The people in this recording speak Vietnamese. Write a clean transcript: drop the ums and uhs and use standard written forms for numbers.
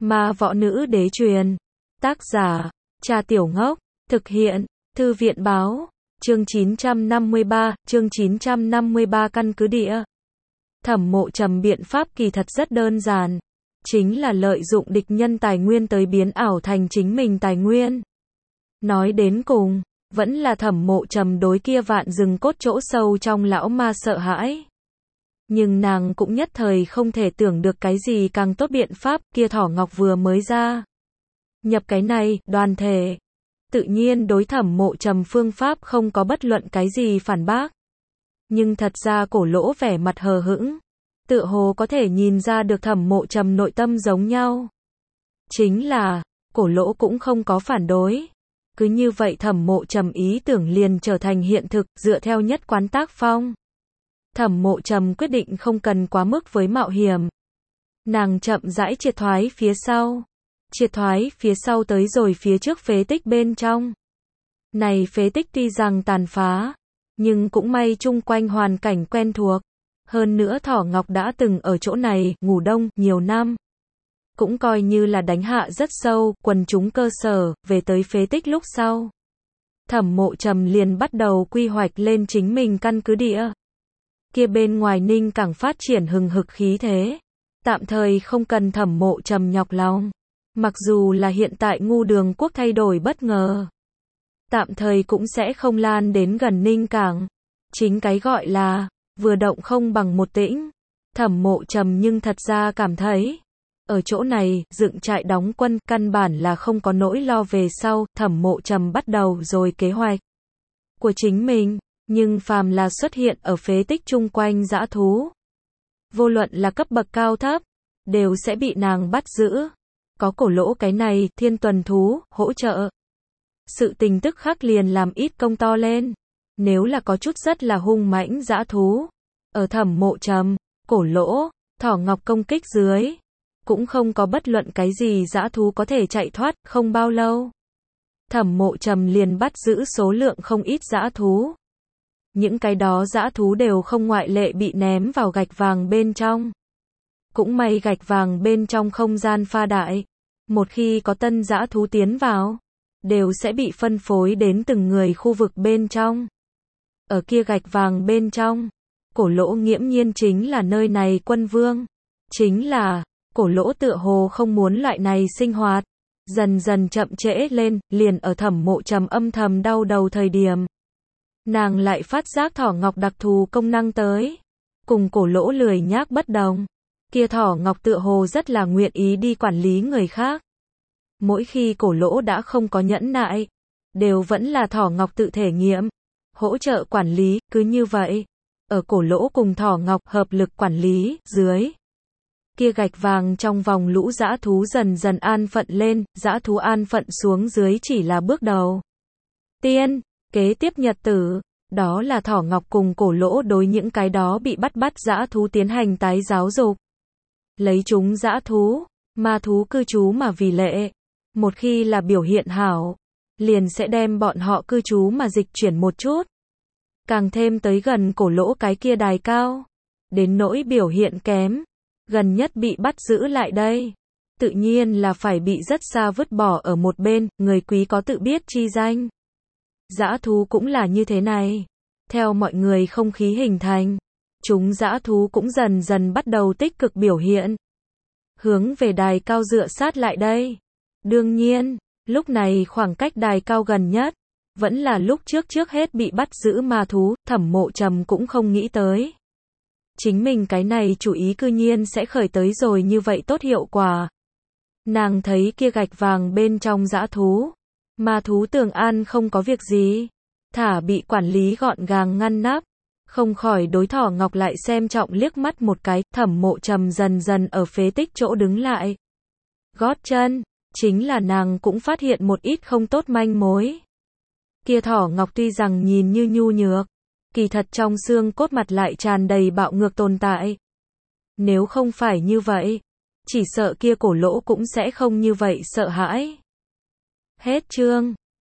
Ma Võ Nữ Đế truyền. Tác giả, Trà Tiểu Ngốc. Thực hiện, Thư viện Báo. Chương 953, căn cứ địa. Thẩm Mộ Trầm biện pháp kỳ thật rất đơn giản. Chính là lợi dụng địch nhân tài nguyên tới biến ảo thành chính mình tài nguyên. Nói đến cùng, vẫn là Thẩm Mộ Trầm đối kia vạn rừng cốt chỗ sâu trong lão ma sợ hãi. Nhưng nàng cũng nhất thời không thể tưởng được cái gì càng tốt biện pháp, kia thỏ ngọc vừa mới ra. Nhập cái này, đoàn thể. Tự nhiên đối Thẩm Mộ Trầm phương pháp không có bất luận cái gì phản bác. Nhưng thật ra Cổ Lỗ vẻ mặt hờ hững. Tựa hồ có thể nhìn ra được Thẩm Mộ Trầm nội tâm giống nhau. Chính là, Cổ Lỗ cũng không có phản đối. Cứ như vậy Thẩm Mộ Trầm ý tưởng liền trở thành hiện thực, dựa theo nhất quán tác phong. Thẩm Mộ Trầm quyết định không cần quá mức với mạo hiểm. Nàng chậm rãi triệt thoái phía sau. Triệt thoái phía sau tới rồi phía trước phế tích bên trong. Này phế tích tuy rằng tàn phá, nhưng cũng may chung quanh hoàn cảnh quen thuộc. Hơn nữa Thỏ Ngọc đã từng ở chỗ này ngủ đông nhiều năm. Cũng coi như là đánh hạ rất sâu, quần chúng cơ sở, về tới phế tích lúc sau. Thẩm Mộ Trầm liền bắt đầu quy hoạch lên chính mình căn cứ địa. Kia bên ngoài Ninh Cảng phát triển hừng hực khí thế. Tạm thời không cần Thẩm Mộ Trầm nhọc lòng. Mặc dù là hiện tại Ngu Đường quốc thay đổi bất ngờ. Tạm thời cũng sẽ không lan đến gần Ninh Cảng. Chính cái gọi là, vừa động không bằng một tĩnh. Thẩm Mộ Trầm nhưng thật ra cảm thấy, ở chỗ này, dựng trại đóng quân, căn bản là không có nỗi lo về sau. Thẩm Mộ Trầm bắt đầu rồi kế hoạch của chính mình. Nhưng phàm là xuất hiện ở phế tích chung quanh dã thú, vô luận là cấp bậc cao thấp, đều sẽ bị nàng bắt giữ. Có Cổ Lỗ cái này, thiên tuần thú, hỗ trợ. Sự tình tức khắc liền làm ít công to lên. Nếu là có chút rất là hung mãnh dã thú, ở Thẩm Mộ Trầm, Cổ Lỗ, Thỏ Ngọc công kích dưới, cũng không có bất luận cái gì dã thú có thể chạy thoát. Không bao lâu, Thẩm Mộ Trầm liền bắt giữ số lượng không ít dã thú. Những cái đó dã thú đều không ngoại lệ bị ném vào gạch vàng bên trong. Cũng may gạch vàng bên trong không gian pha đại. Một khi có tân dã thú tiến vào, đều sẽ bị phân phối đến từng người khu vực bên trong. Ở kia gạch vàng bên trong, Cổ Lỗ nghiễm nhiên chính là nơi này quân vương. Chính là, Cổ Lỗ tựa hồ không muốn loại này sinh hoạt. Dần dần chậm trễ lên, liền ở Thẩm Mộ Trầm âm thầm đau đầu thời điểm. Nàng lại phát giác Thỏ Ngọc đặc thù công năng tới. Cùng Cổ Lỗ lười nhác bất đồng. Kia Thỏ Ngọc tựa hồ rất là nguyện ý đi quản lý người khác. Mỗi khi Cổ Lỗ đã không có nhẫn nại, đều vẫn là Thỏ Ngọc tự thể nghiệm, hỗ trợ quản lý. Cứ như vậy, ở Cổ Lỗ cùng Thỏ Ngọc hợp lực quản lý dưới, kia gạch vàng trong vòng lũ dã thú dần dần an phận lên. Dã thú an phận xuống dưới chỉ là bước đầu tiên. Kế tiếp nhật tử, đó là Thỏ Ngọc cùng Cổ Lỗ đối những cái đó bị bắt dã thú tiến hành tái giáo dục. Lấy chúng dã thú, ma thú cư trú mà vì lệ. Một khi là biểu hiện hảo, liền sẽ đem bọn họ cư trú mà dịch chuyển một chút. Càng thêm tới gần Cổ Lỗ cái kia đài cao. Đến nỗi biểu hiện kém, gần nhất bị bắt giữ lại đây. Tự nhiên là phải bị rất xa vứt bỏ ở một bên, người quý có tự biết chi danh. Dã thú cũng là như thế này. Theo mọi người không khí hình thành, chúng dã thú cũng dần dần bắt đầu tích cực biểu hiện. Hướng về đài cao dựa sát lại đây. Đương nhiên, lúc này khoảng cách đài cao gần nhất, vẫn là lúc trước hết bị bắt giữ ma thú. Thẩm Mộ Trầm cũng không nghĩ tới. Chính mình cái này chủ ý cư nhiên sẽ khởi tới rồi như vậy tốt hiệu quả. Nàng thấy kia gạch vàng bên trong dã thú. Ma thú tường an không có việc gì. Thả bị quản lý gọn gàng ngăn nắp. Không khỏi đối Thỏ Ngọc lại xem trọng liếc mắt một cái. Thẩm Mộ Trầm dần dần ở phế tích chỗ đứng lại. Gót chân, chính là nàng cũng phát hiện một ít không tốt manh mối. Kia Thỏ Ngọc tuy rằng nhìn như nhu nhược, kỳ thật trong xương cốt mặt lại tràn đầy bạo ngược tồn tại. Nếu không phải như vậy, chỉ sợ kia Cổ Lỗ cũng sẽ không như vậy sợ hãi. Hết chương.